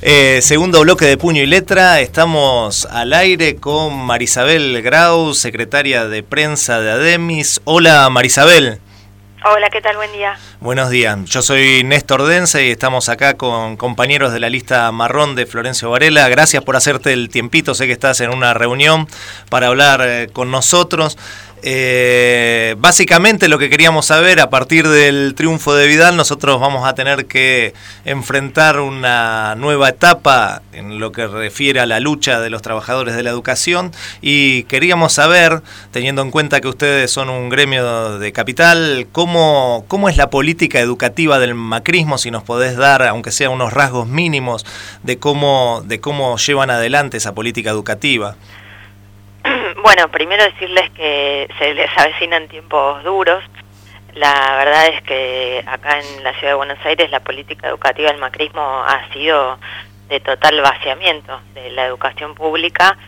Segundo bloque de Puño y Letra, estamos al aire con Marisabel Grau, secretaria de prensa de ADEMIS. Hola Marisabel. Hola, ¿qué tal? Buen día. Buenos días, yo soy Néstor Dense y estamos acá con compañeros de la lista marrón de Florencio Varela. Gracias por hacerte el tiempito, sé que estás en una reunión para hablar con nosotros. Básicamente lo que queríamos saber, a partir del triunfo de Vidal, nosotros vamos a tener que enfrentar una nueva etapa en lo que refiere a la lucha de los trabajadores de la educación, y queríamos saber, teniendo en cuenta que ustedes son un gremio de capital, cómo es la política educativa del macrismo, si nos podés dar, aunque sea unos rasgos mínimos, de cómo llevan adelante esa política educativa. Bueno, primero decirles que se les avecinan tiempos duros. La verdad es que acá en la ciudad de Buenos Aires la política educativa del macrismo ha sido de total vaciamiento de la educación pública,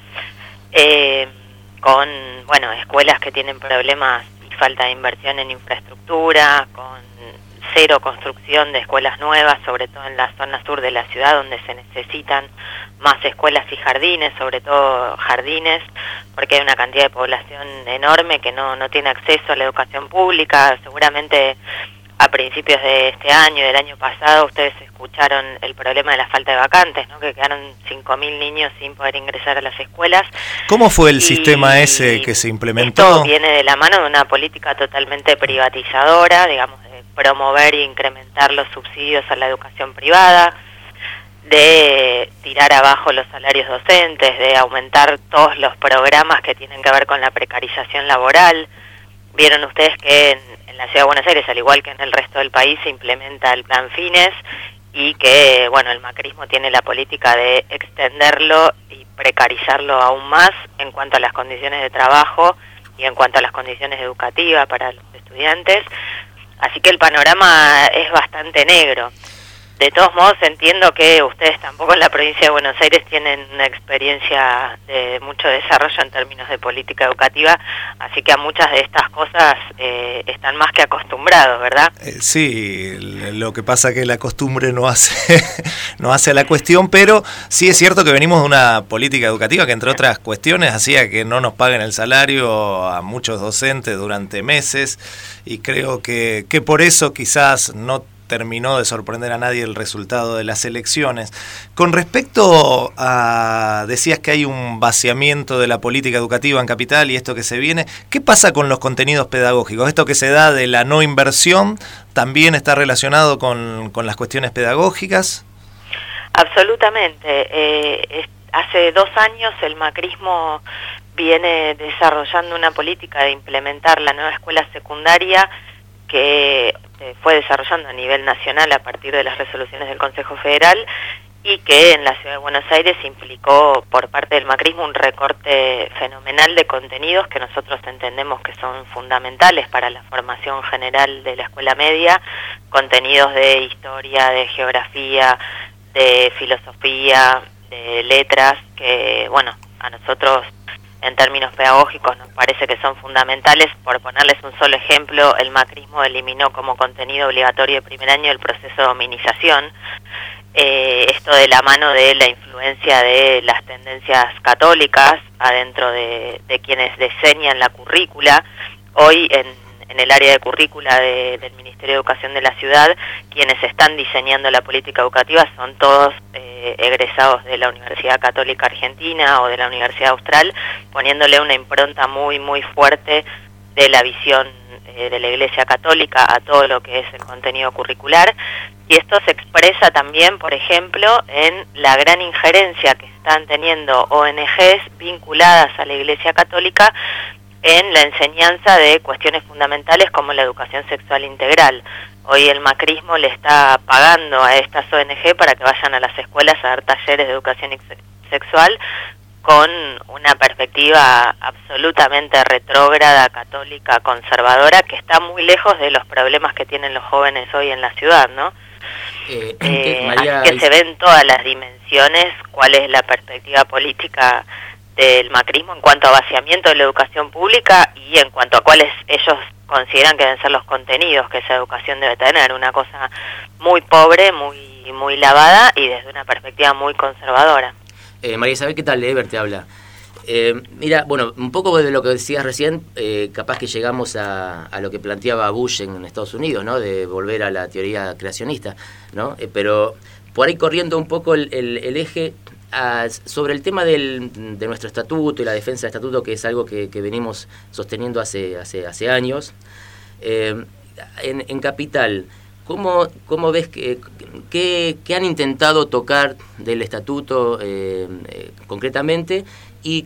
con escuelas que tienen problemas y falta de inversión en infraestructura, con cero construcción de escuelas nuevas, sobre todo en la zona sur de la ciudad, donde se necesitan más escuelas y jardines, sobre todo jardines, porque hay una cantidad de población enorme que no tiene acceso a la educación pública. Seguramente a principios de este año y del año pasado ustedes escucharon el problema de la falta de vacantes, ¿no? Que quedaron 5.000 niños sin poder ingresar a las escuelas. ¿Cómo fue el sistema ese que se implementó? Esto viene de la mano de una política totalmente privatizadora, digamos, de promover e incrementar los subsidios a la educación privada, de tirar abajo los salarios docentes, de aumentar todos los programas que tienen que ver con la precarización laboral. Vieron ustedes que en la ciudad de Buenos Aires, al igual que en el resto del país, se implementa el Plan Fines, y que, el macrismo tiene la política de extenderlo y precarizarlo aún más en cuanto a las condiciones de trabajo y en cuanto a las condiciones educativas para los estudiantes. Así que el panorama es bastante negro. De todos modos, entiendo que ustedes tampoco en la provincia de Buenos Aires tienen una experiencia de mucho desarrollo en términos de política educativa, así que a muchas de estas cosas están más que acostumbrados, ¿verdad? Sí, lo que pasa es que la costumbre no hace a la cuestión, pero sí es cierto que venimos de una política educativa que, entre otras cuestiones, hacía que no nos paguen el salario a muchos docentes durante meses, y creo que por eso quizás no terminó de sorprender a nadie el resultado de las elecciones. Con respecto a, decías que hay un vaciamiento de la política educativa en Capital y esto que se viene, ¿qué pasa con los contenidos pedagógicos? Esto que se da de la no inversión, ¿también está relacionado con las cuestiones pedagógicas? Absolutamente. Hace 2 años el macrismo viene desarrollando una política de implementar la nueva escuela secundaria que fue desarrollando a nivel nacional a partir de las resoluciones del Consejo Federal, y que en la ciudad de Buenos Aires implicó por parte del macrismo un recorte fenomenal de contenidos que nosotros entendemos que son fundamentales para la formación general de la escuela media, contenidos de historia, de geografía, de filosofía, de letras, que a nosotros en términos pedagógicos nos parece que son fundamentales. Por ponerles un solo ejemplo, el macrismo eliminó como contenido obligatorio de primer año el proceso de hominización, esto de la mano de la influencia de las tendencias católicas adentro de quienes diseñan la currícula. Hoy en el área de currícula del Ministerio de Educación de la ciudad, quienes están diseñando la política educativa son todos egresados de la Universidad Católica Argentina o de la Universidad Austral, poniéndole una impronta muy, muy fuerte de la visión de la Iglesia Católica a todo lo que es el contenido curricular. Y esto se expresa también, por ejemplo, en la gran injerencia que están teniendo ONGs vinculadas a la Iglesia Católica en la enseñanza de cuestiones fundamentales como la educación sexual integral. Hoy el macrismo le está pagando a estas ONG para que vayan a las escuelas a dar talleres de educación sexual con una perspectiva absolutamente retrógrada, católica, conservadora, que está muy lejos de los problemas que tienen los jóvenes hoy en la ciudad, ¿no? María, así que se ven todas las dimensiones cuál es la perspectiva política del macrismo en cuanto a vaciamiento de la educación pública y en cuanto a cuáles ellos consideran que deben ser los contenidos que esa educación debe tener. Una cosa muy pobre, muy muy lavada y desde una perspectiva muy conservadora. María Isabel, ¿qué tal? Eber te habla. Mira, bueno, un poco de lo que decías recién, capaz que llegamos a lo que planteaba Bush en Estados Unidos, ¿no? De volver a la teoría creacionista, ¿no? Pero por ahí corriendo un poco el eje sobre el tema de nuestro estatuto y la defensa del estatuto, que es algo que venimos sosteniendo hace años. En Capital, ¿cómo ves que han intentado tocar del estatuto concretamente, y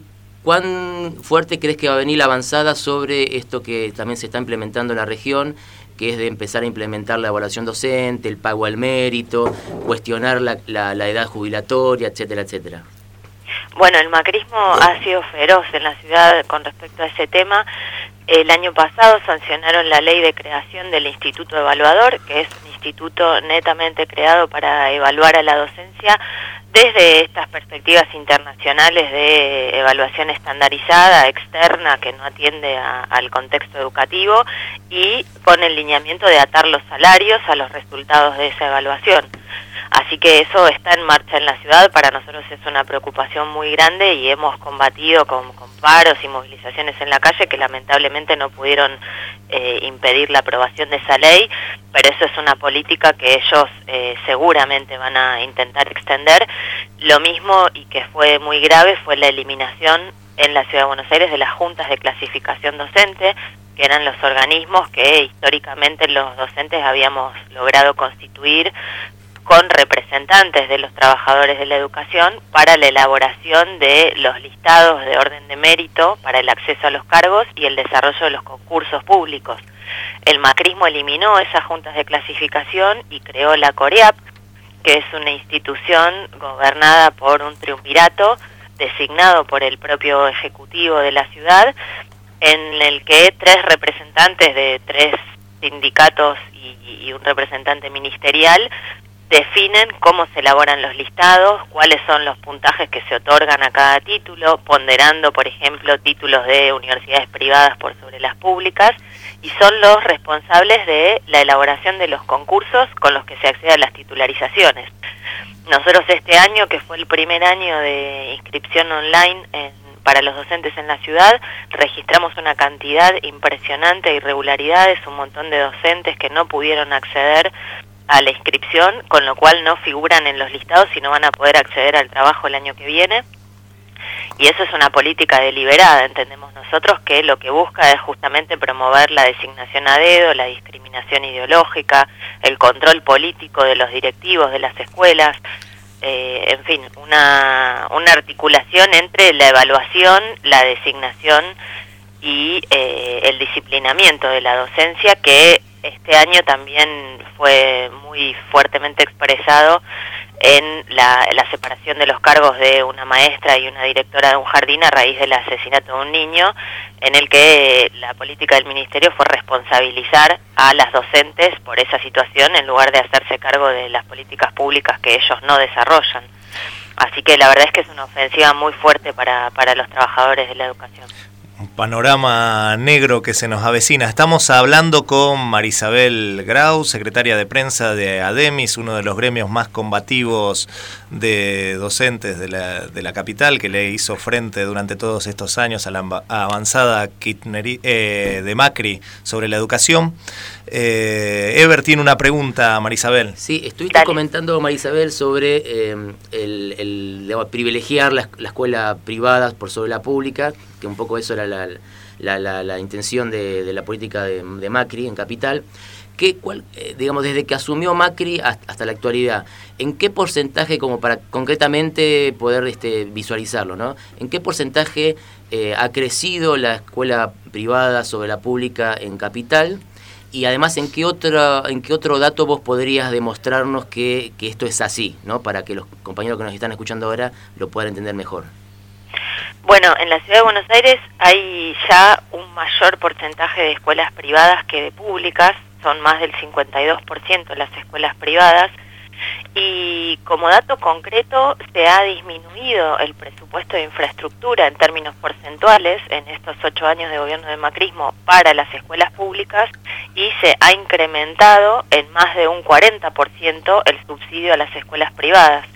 cuán fuerte crees que va a venir la avanzada sobre esto que también se está implementando en la región, que es de empezar a implementar la evaluación docente, el pago al mérito, cuestionar la edad jubilatoria, etcétera, etcétera? Bueno, el macrismo ha sido feroz en la ciudad con respecto a ese tema. El año pasado sancionaron la ley de creación del Instituto Evaluador, que es un instituto netamente creado para evaluar a la docencia desde estas perspectivas internacionales de evaluación estandarizada, externa, que no atiende al contexto educativo, y con el lineamiento de atar los salarios a los resultados de esa evaluación. Así que eso está en marcha en la ciudad. Para nosotros es una preocupación muy grande y hemos combatido con paros y movilizaciones en la calle que lamentablemente no pudieron impedir la aprobación de esa ley, pero eso es una política que ellos seguramente van a intentar extender. Lo mismo, y que fue muy grave, fue la eliminación en la Ciudad de Buenos Aires de las juntas de clasificación docente, que eran los organismos que históricamente los docentes habíamos logrado constituir con representantes de los trabajadores de la educación para la elaboración de los listados de orden de mérito para el acceso a los cargos y el desarrollo de los concursos públicos. El macrismo eliminó esas juntas de clasificación y creó la COREAP, que es una institución gobernada por un triunvirato designado por el propio ejecutivo de la ciudad, en el que 3 representantes de 3 sindicatos y un representante ministerial definen cómo se elaboran los listados, cuáles son los puntajes que se otorgan a cada título, ponderando, por ejemplo, títulos de universidades privadas por sobre las públicas, y son los responsables de la elaboración de los concursos con los que se accede a las titularizaciones. Nosotros este año, que fue el primer año de inscripción online para los docentes en la ciudad, registramos una cantidad impresionante de irregularidades, un montón de docentes que no pudieron acceder a la inscripción, con lo cual no figuran en los listados y no van a poder acceder al trabajo el año que viene. Y eso es una política deliberada, entendemos nosotros, que lo que busca es justamente promover la designación a dedo, la discriminación ideológica, el control político de los directivos de las escuelas, en fin, una articulación entre la evaluación, la designación y el disciplinamiento de la docencia, que este año también fue muy fuertemente expresado en la separación de los cargos de una maestra y una directora de un jardín a raíz del asesinato de un niño, en el que la política del ministerio fue responsabilizar a las docentes por esa situación en lugar de hacerse cargo de las políticas públicas que ellos no desarrollan. Así que la verdad es que es una ofensiva muy fuerte para los trabajadores de la educación. Un panorama negro que se nos avecina. Estamos hablando con Marisabel Grau, secretaria de prensa de ADEMIS, uno de los gremios más combativos de docentes de la capital, que le hizo frente durante todos estos años a la avanzada de Macri sobre la educación. Eber tiene una pregunta, Marisabel. Sí, estuviste comentando, Marisabel, sobre digamos, privilegiar la escuela privada por sobre la pública, que un poco eso era la intención de la política de Macri en Capital. Digamos, desde que asumió Macri hasta la actualidad, ¿en qué porcentaje, como para concretamente poder visualizarlo, ¿no? ¿En qué porcentaje ha crecido la escuela privada sobre la pública en Capital? Y además, ¿en qué otro dato vos podrías demostrarnos que esto es así, ¿no? Para que los compañeros que nos están escuchando ahora lo puedan entender mejor. Bueno, en la Ciudad de Buenos Aires hay ya un mayor porcentaje de escuelas privadas que de públicas, son más del 52% las escuelas privadas, Y como dato concreto, se ha disminuido el presupuesto de infraestructura en términos porcentuales en estos 8 años de gobierno de macrismo para las escuelas públicas y se ha incrementado en más de un 40% el subsidio a las escuelas privadas.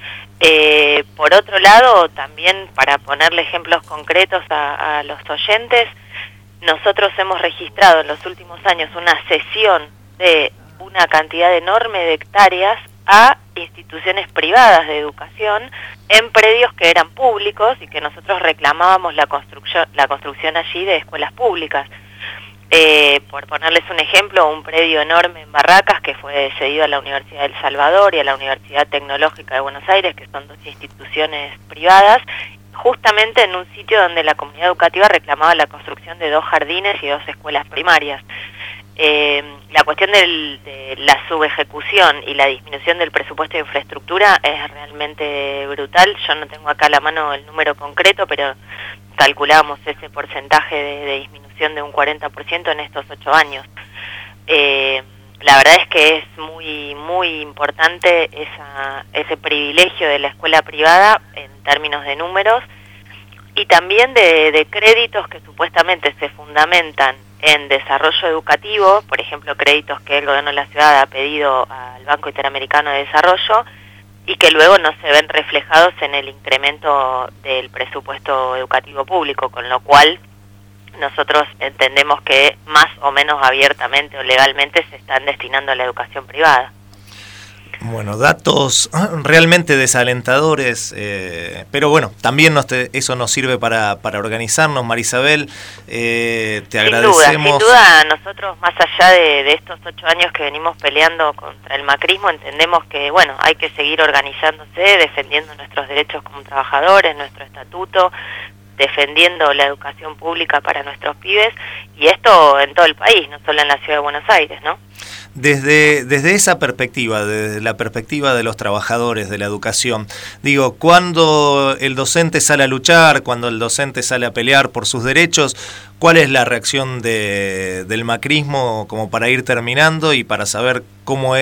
Por otro lado, también para ponerle ejemplos concretos a los oyentes, nosotros hemos registrado en los últimos años una cesión de una cantidad enorme de hectáreas a instituciones privadas de educación en predios que eran públicos y que nosotros reclamábamos la construcción allí de escuelas públicas. Por ponerles un ejemplo, un predio enorme en Barracas que fue cedido a la Universidad del Salvador y a la Universidad Tecnológica de Buenos Aires, que son dos instituciones privadas, justamente en un sitio donde la comunidad educativa reclamaba la construcción de 2 jardines y 2 escuelas primarias. La cuestión de la subejecución y la disminución del presupuesto de infraestructura es realmente brutal. Yo no tengo acá a la mano el número concreto, pero calculamos ese porcentaje de disminución de un 40% en estos 8 años. La verdad es que es muy importante ese privilegio de la escuela privada en términos de números y también de créditos que supuestamente se fundamentan en desarrollo educativo, por ejemplo, créditos que el gobierno de la ciudad ha pedido al Banco Interamericano de Desarrollo y que luego no se ven reflejados en el incremento del presupuesto educativo público, con lo cual nosotros entendemos que más o menos abiertamente o legalmente se están destinando a la educación privada. Bueno, datos realmente desalentadores, pero bueno, también eso nos sirve para organizarnos, Marisabel, te agradecemos. Sin duda, nosotros más allá de estos 8 años que venimos peleando contra el macrismo, entendemos que, bueno, hay que seguir organizándose, defendiendo nuestros derechos como trabajadores, nuestro estatuto, defendiendo la educación pública para nuestros pibes, y esto en todo el país, no solo en la ciudad de Buenos Aires, ¿no? Desde esa perspectiva, desde la perspectiva de los trabajadores de la educación, digo, cuando el docente sale a luchar, cuando el docente sale a pelear por sus derechos, ¿cuál es la reacción del macrismo como para ir terminando y para saber cómo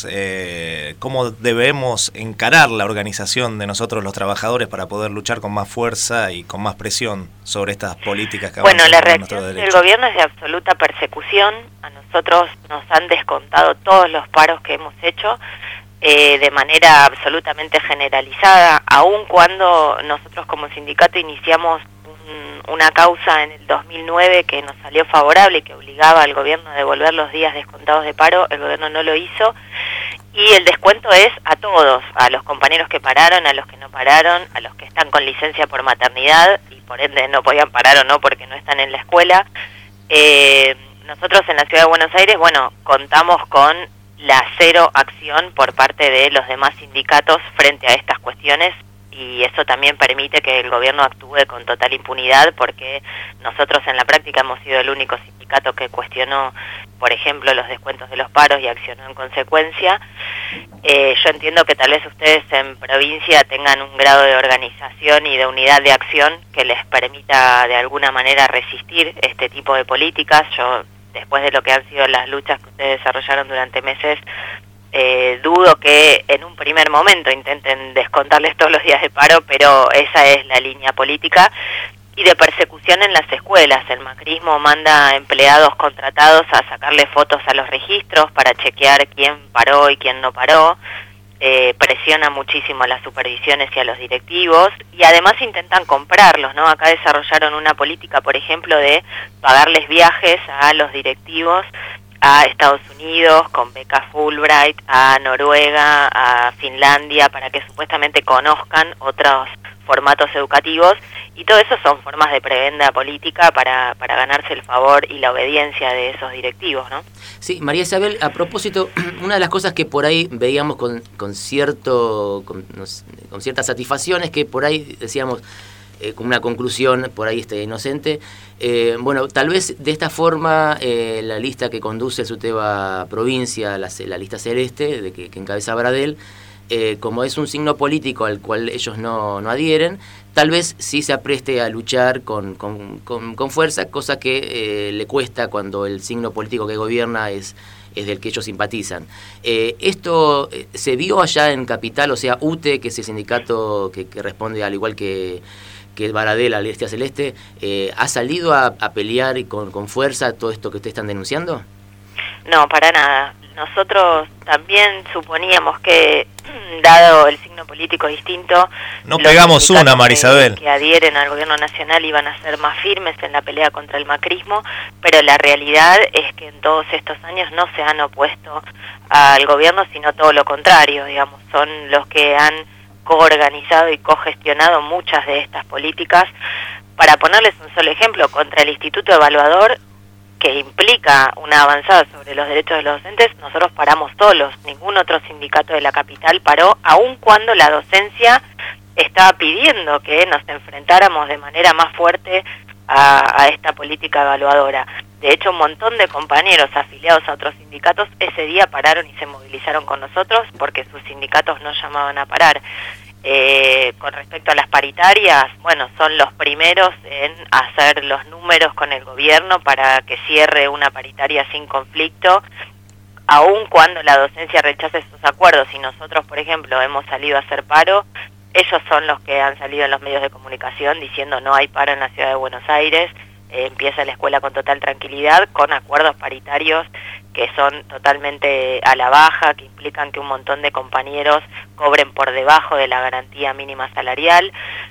debemos encarar la organización de nosotros los trabajadores para poder luchar con más fuerza y con más presión sobre estas políticas que avanzan la reacción del gobierno es de absoluta persecución. A nosotros nos han descontado todos los paros que hemos hecho de manera absolutamente generalizada, aun cuando nosotros como sindicato iniciamos una causa en el 2009 que nos salió favorable y que obligaba al gobierno a devolver los días descontados de paro. El gobierno no lo hizo y el descuento es a todos, a los compañeros que pararon, a los que no pararon, a los que están con licencia por maternidad y por ende no podían parar o no porque no están en la escuela. Nosotros en la Ciudad de Buenos Aires, bueno, contamos con la cero acción por parte de los demás sindicatos frente a estas cuestiones y eso también permite que el gobierno actúe con total impunidad porque nosotros en la práctica hemos sido el único sindicato que cuestionó, por ejemplo, los descuentos de los paros y accionó en consecuencia. Yo entiendo que tal vez ustedes en provincia tengan un grado de organización y de unidad de acción que les permita de alguna manera resistir este tipo de políticas. Yo, después de lo que han sido las luchas que ustedes desarrollaron durante meses, dudo que en un primer momento intenten descontarles todos los días de paro, pero esa es la línea política y de persecución en las escuelas. El macrismo manda empleados contratados a sacarle fotos a los registros para chequear quién paró y quién no paró, presiona muchísimo a las supervisiones y a los directivos y además intentan comprarlos, ¿no? Acá desarrollaron una política, por ejemplo, de pagarles viajes a los directivos a Estados Unidos con becas Fulbright, a Noruega, a Finlandia, para que supuestamente conozcan otros formatos educativos, y todo eso son formas de prebenda política para ganarse el favor y la obediencia de esos directivos, ¿no? Sí, María Isabel, a propósito, una de las cosas que por ahí veíamos con cierta satisfacción es que por ahí decíamos, como una conclusión por ahí inocente, bueno, tal vez de esta forma la lista que conduce el SUTEBA provincia, la lista celeste, que encabeza Bradel, como es un signo político al cual ellos no adhieren, tal vez sí se apreste a luchar con fuerza, cosa que le cuesta cuando el signo político que gobierna es es del que ellos simpatizan. ¿Esto se vio allá en Capital? O sea, UTE, que es el sindicato que responde al igual que Baradel, al Este a Celeste, ¿ha salido a pelear con fuerza todo esto que ustedes están denunciando? No, para nada. Nosotros también suponíamos que, dado el signo político distinto, no pegamos una, Marisabel, que adhieren al gobierno nacional iban a ser más firmes en la pelea contra el macrismo, pero la realidad es que en todos estos años no se han opuesto al gobierno, sino todo lo contrario, digamos, son los que han coorganizado y cogestionado muchas de estas políticas. Para ponerles un solo ejemplo, contra el Instituto Evaluador, que implica una avanzada sobre los derechos de los docentes, nosotros paramos solos, ningún otro sindicato de la capital paró, aun cuando la docencia estaba pidiendo que nos enfrentáramos de manera más fuerte a esta política evaluadora. De hecho, un montón de compañeros afiliados a otros sindicatos ese día pararon y se movilizaron con nosotros porque sus sindicatos no llamaban a parar. Con respecto a las paritarias, bueno, son los primeros en hacer los números con el gobierno para que cierre una paritaria sin conflicto, aun cuando la docencia rechace esos acuerdos. Y nosotros, por ejemplo, hemos salido a hacer paro, ellos son los que han salido en los medios de comunicación diciendo no hay paro en la ciudad de Buenos Aires, empieza la escuela con total tranquilidad, con acuerdos paritarios que son totalmente a la baja, que implican que un montón de compañeros cobren por debajo de la garantía mínima salarial,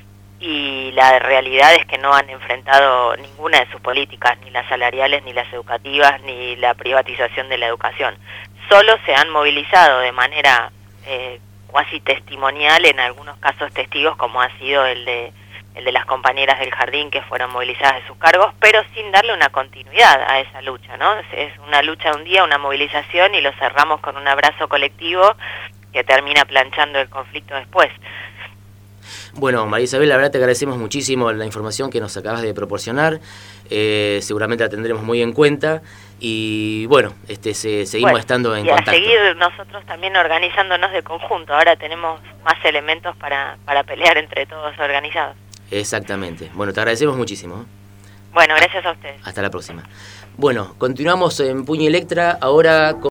y la realidad es que no han enfrentado ninguna de sus políticas, ni las salariales, ni las educativas, ni la privatización de la educación. Solo se han movilizado de manera cuasi testimonial, en algunos casos testigos, como ha sido el de las compañeras del jardín que fueron movilizadas de sus cargos, pero sin darle una continuidad a esa lucha, ¿no? Es una lucha de un día, una movilización, y lo cerramos con un abrazo colectivo que termina planchando el conflicto después. Bueno, María Isabel, la verdad te agradecemos muchísimo la información que nos acabas de proporcionar, seguramente la tendremos muy en cuenta, y bueno, seguimos estando en contacto. Y a seguir nosotros también organizándonos de conjunto, ahora tenemos más elementos para pelear entre todos organizados. Exactamente. Bueno, te agradecemos muchísimo. Bueno, gracias a ustedes. Hasta la próxima. Bueno, continuamos en Puño Electra, ahora con